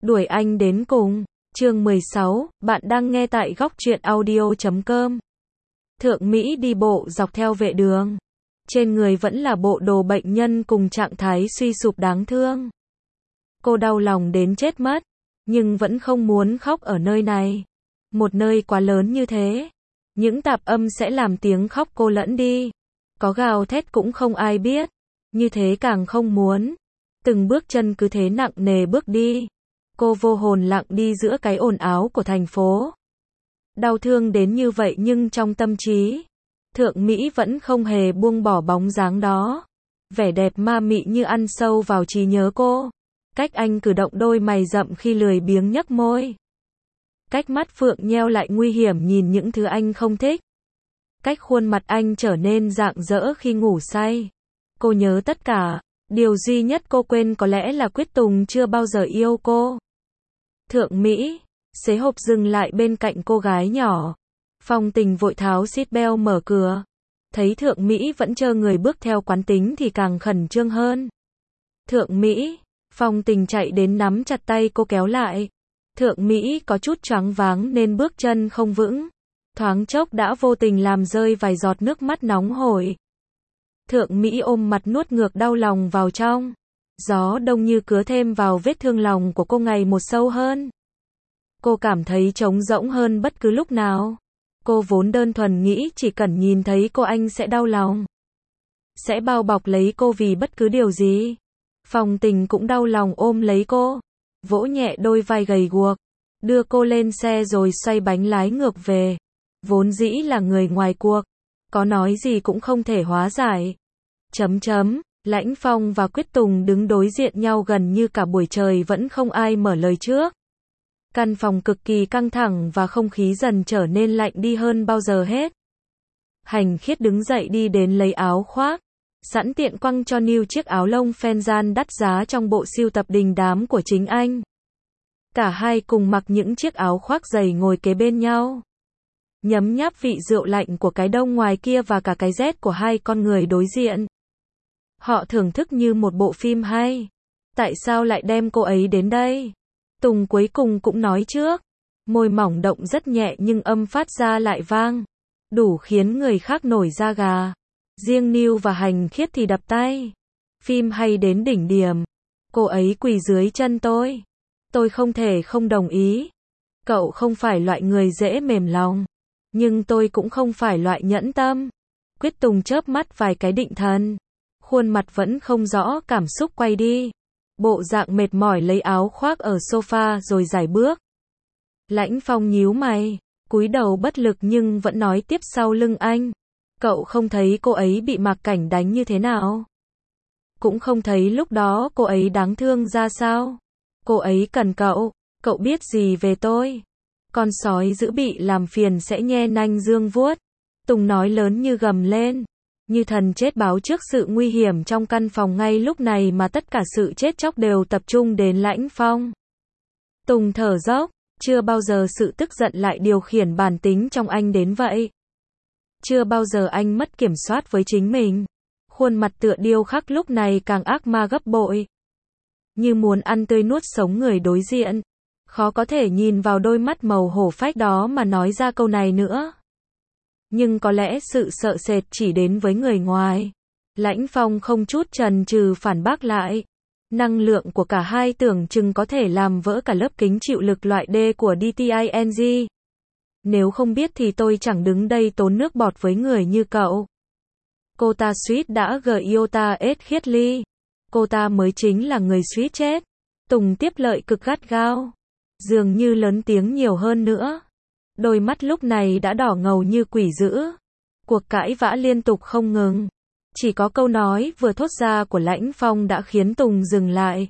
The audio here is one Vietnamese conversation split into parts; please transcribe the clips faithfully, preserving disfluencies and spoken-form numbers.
Đuổi anh đến cùng. Chương mười sáu, bạn đang nghe tại góc truyện audio chấm com. Thượng Mỹ đi bộ dọc theo vệ đường. Trên người vẫn là bộ đồ bệnh nhân cùng trạng thái suy sụp đáng thương. Cô đau lòng đến chết mất, nhưng vẫn không muốn khóc ở nơi này. Một nơi quá lớn như thế, những tạp âm sẽ làm tiếng khóc cô lẫn đi. Có gào thét cũng không ai biết, như thế càng không muốn. Từng bước chân cứ thế nặng nề bước đi. Cô vô hồn lặng đi giữa cái ồn ào của thành phố. Đau thương đến như vậy nhưng trong tâm trí, Thượng Mỹ vẫn không hề buông bỏ bóng dáng đó. Vẻ đẹp ma mị như ăn sâu vào trí nhớ cô. Cách anh cử động đôi mày rậm khi lười biếng nhếch môi. Cách mắt phượng nheo lại nguy hiểm nhìn những thứ anh không thích. Cách khuôn mặt anh trở nên rạng rỡ khi ngủ say. Cô nhớ tất cả. Điều duy nhất cô quên có lẽ là Quyết Tùng chưa bao giờ yêu cô. Thượng Mỹ, xế hộp dừng lại bên cạnh cô gái nhỏ. Phong Tình vội tháo seatbelt mở cửa. Thấy Thượng Mỹ vẫn chờ người bước theo quán tính thì càng khẩn trương hơn. Thượng Mỹ, Phong Tình chạy đến nắm chặt tay cô kéo lại. Thượng Mỹ có chút choáng váng nên bước chân không vững. Thoáng chốc đã vô tình làm rơi vài giọt nước mắt nóng hổi. Thượng Mỹ ôm mặt nuốt ngược đau lòng vào trong. Gió đông như cứa thêm vào vết thương lòng của cô ngày một sâu hơn. Cô cảm thấy trống rỗng hơn bất cứ lúc nào. Cô vốn đơn thuần nghĩ chỉ cần nhìn thấy cô anh sẽ đau lòng. Sẽ bao bọc lấy cô vì bất cứ điều gì. Phong Tình cũng đau lòng ôm lấy cô. Vỗ nhẹ đôi vai gầy guộc. Đưa cô lên xe rồi xoay bánh lái ngược về. Vốn dĩ là người ngoài cuộc. Có nói gì cũng không thể hóa giải. Chấm chấm, Lãnh Phong và Quyết Tùng đứng đối diện nhau gần như cả buổi trời vẫn không ai mở lời trước. Căn phòng cực kỳ căng thẳng và không khí dần trở nên lạnh đi hơn bao giờ hết. Hành Khiết đứng dậy đi đến lấy áo khoác. Sẵn tiện quăng cho Niu chiếc áo lông Fenzan đắt giá trong bộ sưu tập đình đám của chính anh. Cả hai cùng mặc những chiếc áo khoác dày ngồi kế bên nhau. Nhấm nháp vị rượu lạnh của cái đông ngoài kia và cả cái rét của hai con người đối diện. Họ thưởng thức như một bộ phim hay. Tại sao lại đem cô ấy đến đây? Tùng cuối cùng cũng nói trước. Môi mỏng động rất nhẹ nhưng âm phát ra lại vang. Đủ khiến người khác nổi da gà. Riêng Niu và Hành Khiết thì đập tay. Phim hay đến đỉnh điểm. Cô ấy quỳ dưới chân tôi. Tôi không thể không đồng ý. Cậu không phải loại người dễ mềm lòng. Nhưng tôi cũng không phải loại nhẫn tâm. Quyết Tùng chớp mắt vài cái định thần. Khuôn mặt vẫn không rõ cảm xúc quay đi. Bộ dạng mệt mỏi lấy áo khoác ở sofa rồi giải bước. Lãnh Phong nhíu mày, cúi đầu bất lực nhưng vẫn nói tiếp sau lưng anh. Cậu không thấy cô ấy bị Mạc Cảnh đánh như thế nào? Cũng không thấy lúc đó cô ấy đáng thương ra sao? Cô ấy cần cậu, cậu biết gì về tôi? Con sói dữ bị làm phiền sẽ nhe nanh dương vuốt. Tùng nói lớn như gầm lên. Như thần chết báo trước sự nguy hiểm trong căn phòng ngay lúc này mà tất cả sự chết chóc đều tập trung đến Lãnh Phong. Tùng thở dốc, chưa bao giờ sự tức giận lại điều khiển bản tính trong anh đến vậy. Chưa bao giờ anh mất kiểm soát với chính mình. Khuôn mặt tựa điêu khắc lúc này càng ác ma gấp bội. Như muốn ăn tươi nuốt sống người đối diện. Khó có thể nhìn vào đôi mắt màu hổ phách đó mà nói ra câu này nữa. Nhưng có lẽ sự sợ sệt chỉ đến với người ngoài. Lãnh Phong không chút chần chừ phản bác lại. Năng lượng của cả hai tưởng chừng có thể làm vỡ cả lớp kính chịu lực loại D của đê tê i en giê. Nếu không biết thì tôi chẳng đứng đây tốn nước bọt với người như cậu. Cô ta suýt đã gờ yêu ta ết Khiết Ly. Cô ta mới chính là người suýt chết. Tùng tiếp lợi cực gắt gao. Dường như lớn tiếng nhiều hơn nữa. Đôi mắt lúc này đã đỏ ngầu như quỷ dữ. Cuộc cãi vã liên tục không ngừng. Chỉ có câu nói vừa thốt ra của Lãnh Phong đã khiến Tùng dừng lại.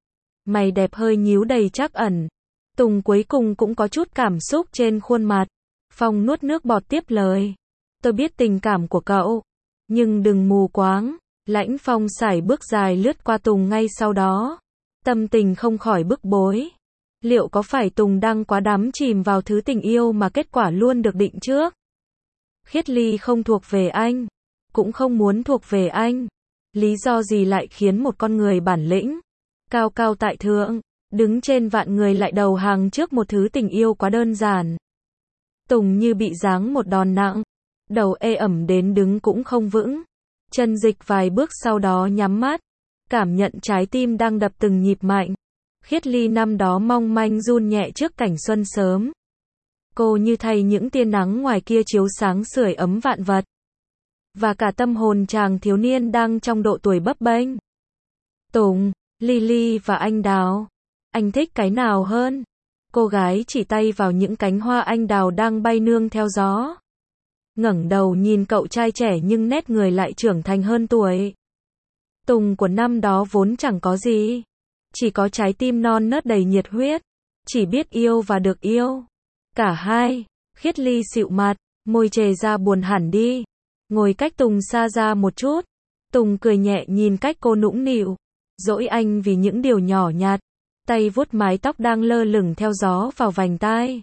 Mày đẹp hơi nhíu đầy trắc ẩn. Tùng cuối cùng cũng có chút cảm xúc trên khuôn mặt. Phong nuốt nước bọt tiếp lời. Tôi biết tình cảm của cậu. Nhưng đừng mù quáng. Lãnh Phong sải bước dài lướt qua Tùng ngay sau đó. Tâm tình không khỏi bức bối. Liệu có phải Tùng đang quá đắm chìm vào thứ tình yêu mà kết quả luôn được định trước? Khiết Ly không thuộc về anh. Cũng không muốn thuộc về anh. Lý do gì lại khiến một con người bản lĩnh, cao cao tại thượng, đứng trên vạn người lại đầu hàng trước một thứ tình yêu quá đơn giản. Tùng như bị giáng một đòn nặng, đầu ê ẩm đến đứng cũng không vững. Chân dịch vài bước sau đó nhắm mắt, cảm nhận trái tim đang đập từng nhịp mạnh. Khiết Ly năm đó mong manh run nhẹ trước cảnh xuân sớm. Cô như thay những tia nắng ngoài kia chiếu sáng sưởi ấm vạn vật. Và cả tâm hồn chàng thiếu niên đang trong độ tuổi bấp bênh. Tùng, Lily và anh đào. Anh thích cái nào hơn? Cô gái chỉ tay vào những cánh hoa anh đào đang bay nương theo gió. Ngẩng đầu nhìn cậu trai trẻ nhưng nét người lại trưởng thành hơn tuổi. Tùng của năm đó vốn chẳng có gì. Chỉ có trái tim non nớt đầy nhiệt huyết. Chỉ biết yêu và được yêu. Cả hai. Khiết Ly xịu mặt, môi chề ra buồn hẳn đi. Ngồi cách Tùng xa ra một chút. Tùng cười nhẹ nhìn cách cô nũng nịu. Dỗi anh vì những điều nhỏ nhặt. Tay vuốt mái tóc đang lơ lửng theo gió vào vành tai.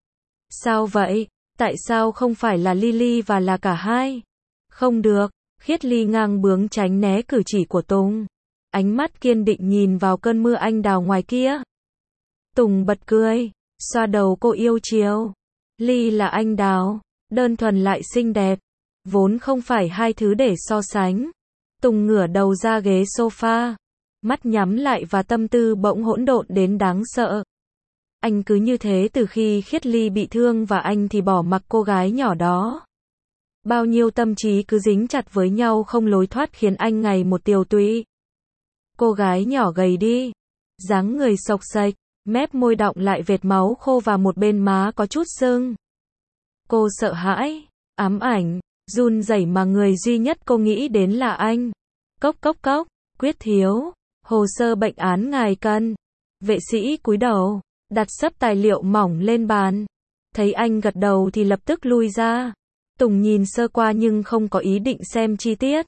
Sao vậy? Tại sao không phải là Lily và là cả hai? Không được. Khiết Ly ngang bướng tránh né cử chỉ của Tùng. Ánh mắt kiên định nhìn vào cơn mưa anh đào ngoài kia. Tùng bật cười, xoa đầu cô yêu chiều. Ly là anh đào, đơn thuần lại xinh đẹp. Vốn không phải hai thứ để so sánh. Tùng ngửa đầu ra ghế sofa. Mắt nhắm lại và tâm tư bỗng hỗn độn đến đáng sợ. Anh cứ như thế từ khi Khiết Ly bị thương và anh thì bỏ mặc cô gái nhỏ đó. Bao nhiêu tâm trí cứ dính chặt với nhau không lối thoát khiến anh ngày một tiều tụy. Cô gái nhỏ gầy đi, dáng người xộc xệch, mép môi đọng lại vệt máu khô và một bên má có chút sưng. Cô sợ hãi, ám ảnh, run rẩy mà người duy nhất cô nghĩ đến là anh. Cốc cốc cốc, Quyết thiếu, hồ sơ bệnh án ngài cần. Vệ sĩ cúi đầu, đặt sấp tài liệu mỏng lên bàn. Thấy anh gật đầu thì lập tức lui ra. Tùng nhìn sơ qua nhưng không có ý định xem chi tiết.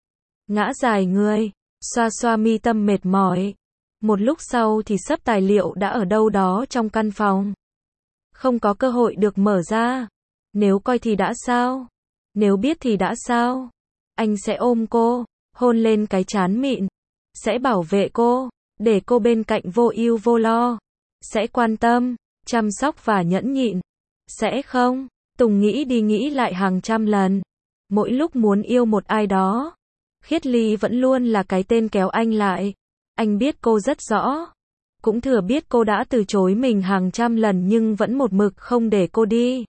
Ngã dài người, xoa xoa mi tâm mệt mỏi. Một lúc sau thì sấp tài liệu đã ở đâu đó trong căn phòng. Không có cơ hội được mở ra. Nếu coi thì đã sao? Nếu biết thì đã sao? Anh sẽ ôm cô, hôn lên cái trán mịn. Sẽ bảo vệ cô, để cô bên cạnh vô ưu vô lo. Sẽ quan tâm, chăm sóc và nhẫn nhịn. Sẽ không? Tùng nghĩ đi nghĩ lại hàng trăm lần. Mỗi lúc muốn yêu một ai đó, Khiết Ly vẫn luôn là cái tên kéo anh lại. Anh biết cô rất rõ. Cũng thừa biết cô đã từ chối mình hàng trăm lần nhưng vẫn một mực không để cô đi.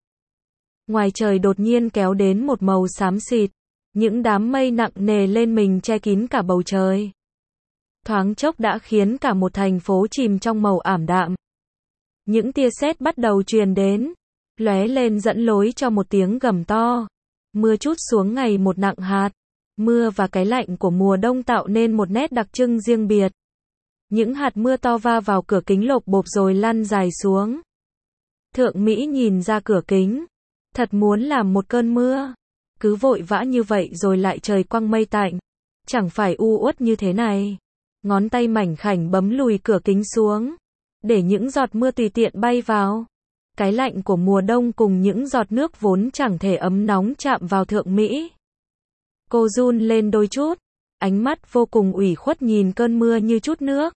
Ngoài trời đột nhiên kéo đến một màu xám xịt. Những đám mây nặng nề lên mình che kín cả bầu trời. Thoáng chốc đã khiến cả một thành phố chìm trong màu ảm đạm. Những tia sét bắt đầu truyền đến, lóe lên dẫn lối cho một tiếng gầm to. Mưa trút xuống ngày một nặng hạt. Mưa và cái lạnh của mùa đông tạo nên một nét đặc trưng riêng biệt. Những hạt mưa to va vào cửa kính lộp bộp rồi lăn dài xuống. Thượng Mỹ nhìn ra cửa kính. Thật muốn làm một cơn mưa. Cứ vội vã như vậy rồi lại trời quăng mây tạnh. Chẳng phải u uất như thế này. Ngón tay mảnh khảnh bấm lùi cửa kính xuống. Để những giọt mưa tùy tiện bay vào. Cái lạnh của mùa đông cùng những giọt nước vốn chẳng thể ấm nóng chạm vào Thượng Mỹ. Cô run lên đôi chút. Ánh mắt vô cùng ủy khuất nhìn cơn mưa như chút nước.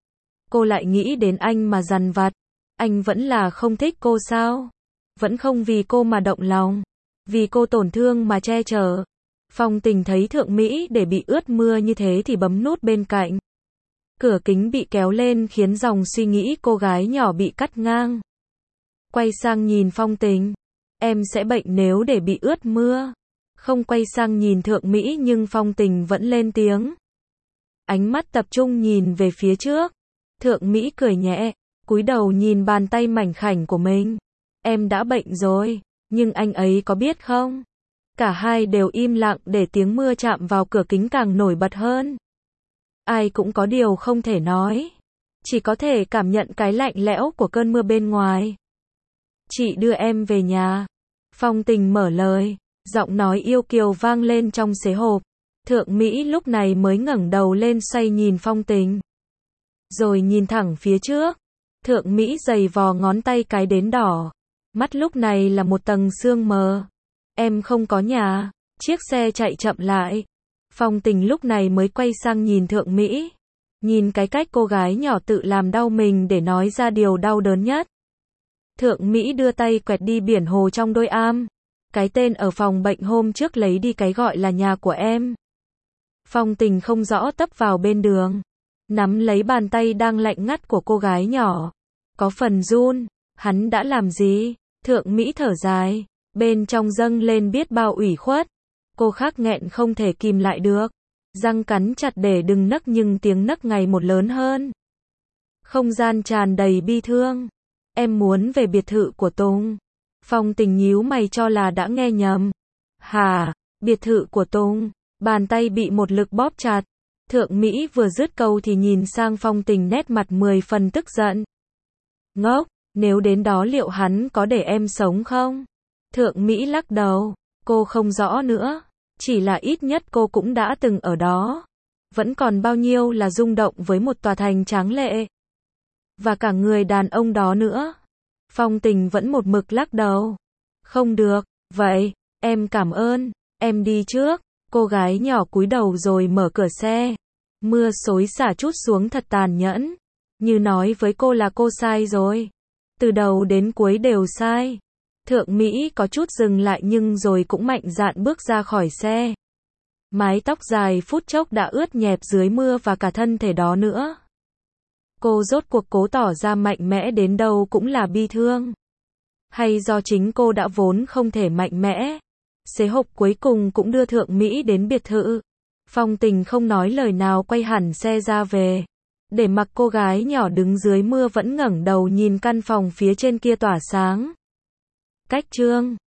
Cô lại nghĩ đến anh mà dằn vặt. Anh vẫn là không thích cô sao? Vẫn không vì cô mà động lòng. Vì cô tổn thương mà che chở. Phong Tình thấy Thượng Mỹ để bị ướt mưa như thế thì bấm nút bên cạnh. Cửa kính bị kéo lên khiến dòng suy nghĩ cô gái nhỏ bị cắt ngang. Quay sang nhìn Phong Tình. Em sẽ bệnh nếu để bị ướt mưa. Không quay sang nhìn Thượng Mỹ nhưng Phong Tình vẫn lên tiếng. Ánh mắt tập trung nhìn về phía trước. Thượng Mỹ cười nhẹ, cúi đầu nhìn bàn tay mảnh khảnh của mình. Em đã bệnh rồi, nhưng anh ấy có biết không? Cả hai đều im lặng để tiếng mưa chạm vào cửa kính càng nổi bật hơn. Ai cũng có điều không thể nói. Chỉ có thể cảm nhận cái lạnh lẽo của cơn mưa bên ngoài. Chị đưa em về nhà. Phong Tình mở lời, giọng nói yêu kiều vang lên trong xế hộp. Thượng Mỹ lúc này mới ngẩng đầu lên xoay nhìn Phong Tình. Rồi nhìn thẳng phía trước. Thượng Mỹ giày vò ngón tay cái đến đỏ. Mắt lúc này là một tầng sương mờ. Em không có nhà. Chiếc xe chạy chậm lại. Phong Tình lúc này mới quay sang nhìn Thượng Mỹ. Nhìn cái cách cô gái nhỏ tự làm đau mình để nói ra điều đau đớn nhất. Thượng Mỹ đưa tay quẹt đi biển hồ trong đôi am. Cái tên ở phòng bệnh hôm trước lấy đi cái gọi là nhà của em. Phong Tình không rõ tấp vào bên đường. Nắm lấy bàn tay đang lạnh ngắt của cô gái nhỏ. Có phần run. Hắn đã làm gì? Thượng Mỹ thở dài. Bên trong dâng lên biết bao ủy khuất. Cô khắc nghẹn không thể kìm lại được. Răng cắn chặt để đừng nấc nhưng tiếng nấc ngày một lớn hơn. Không gian tràn đầy bi thương. Em muốn về biệt thự của Tùng. Phong Tình nhíu mày cho là đã nghe nhầm. Hả? Biệt thự của Tùng? Bàn tay bị một lực bóp chặt. Thượng Mỹ vừa dứt câu thì nhìn sang Phong Tình nét mặt mười phần tức giận. Ngốc, nếu đến đó liệu hắn có để em sống không? Thượng Mỹ lắc đầu. Cô không rõ nữa. Chỉ là ít nhất cô cũng đã từng ở đó. Vẫn còn bao nhiêu là rung động với một tòa thành tráng lệ. Và cả người đàn ông đó nữa. Phong Tình vẫn một mực lắc đầu. Không được, vậy, em cảm ơn, em đi trước. Cô gái nhỏ cúi đầu rồi mở cửa xe. Mưa xối xả trút xuống thật tàn nhẫn. Như nói với cô là cô sai rồi. Từ đầu đến cuối đều sai. Thượng Mỹ có chút dừng lại nhưng rồi cũng mạnh dạn bước ra khỏi xe. Mái tóc dài phút chốc đã ướt nhẹp dưới mưa và cả thân thể đó nữa. Cô rốt cuộc cố tỏ ra mạnh mẽ đến đâu cũng là bi thương. Hay do chính cô đã vốn không thể mạnh mẽ. Xế hộp cuối cùng cũng đưa Thượng Mỹ đến biệt thự. Phong Tình không nói lời nào quay hẳn xe ra về. Để mặc cô gái nhỏ đứng dưới mưa vẫn ngẩng đầu nhìn căn phòng phía trên kia tỏa sáng. Cách chương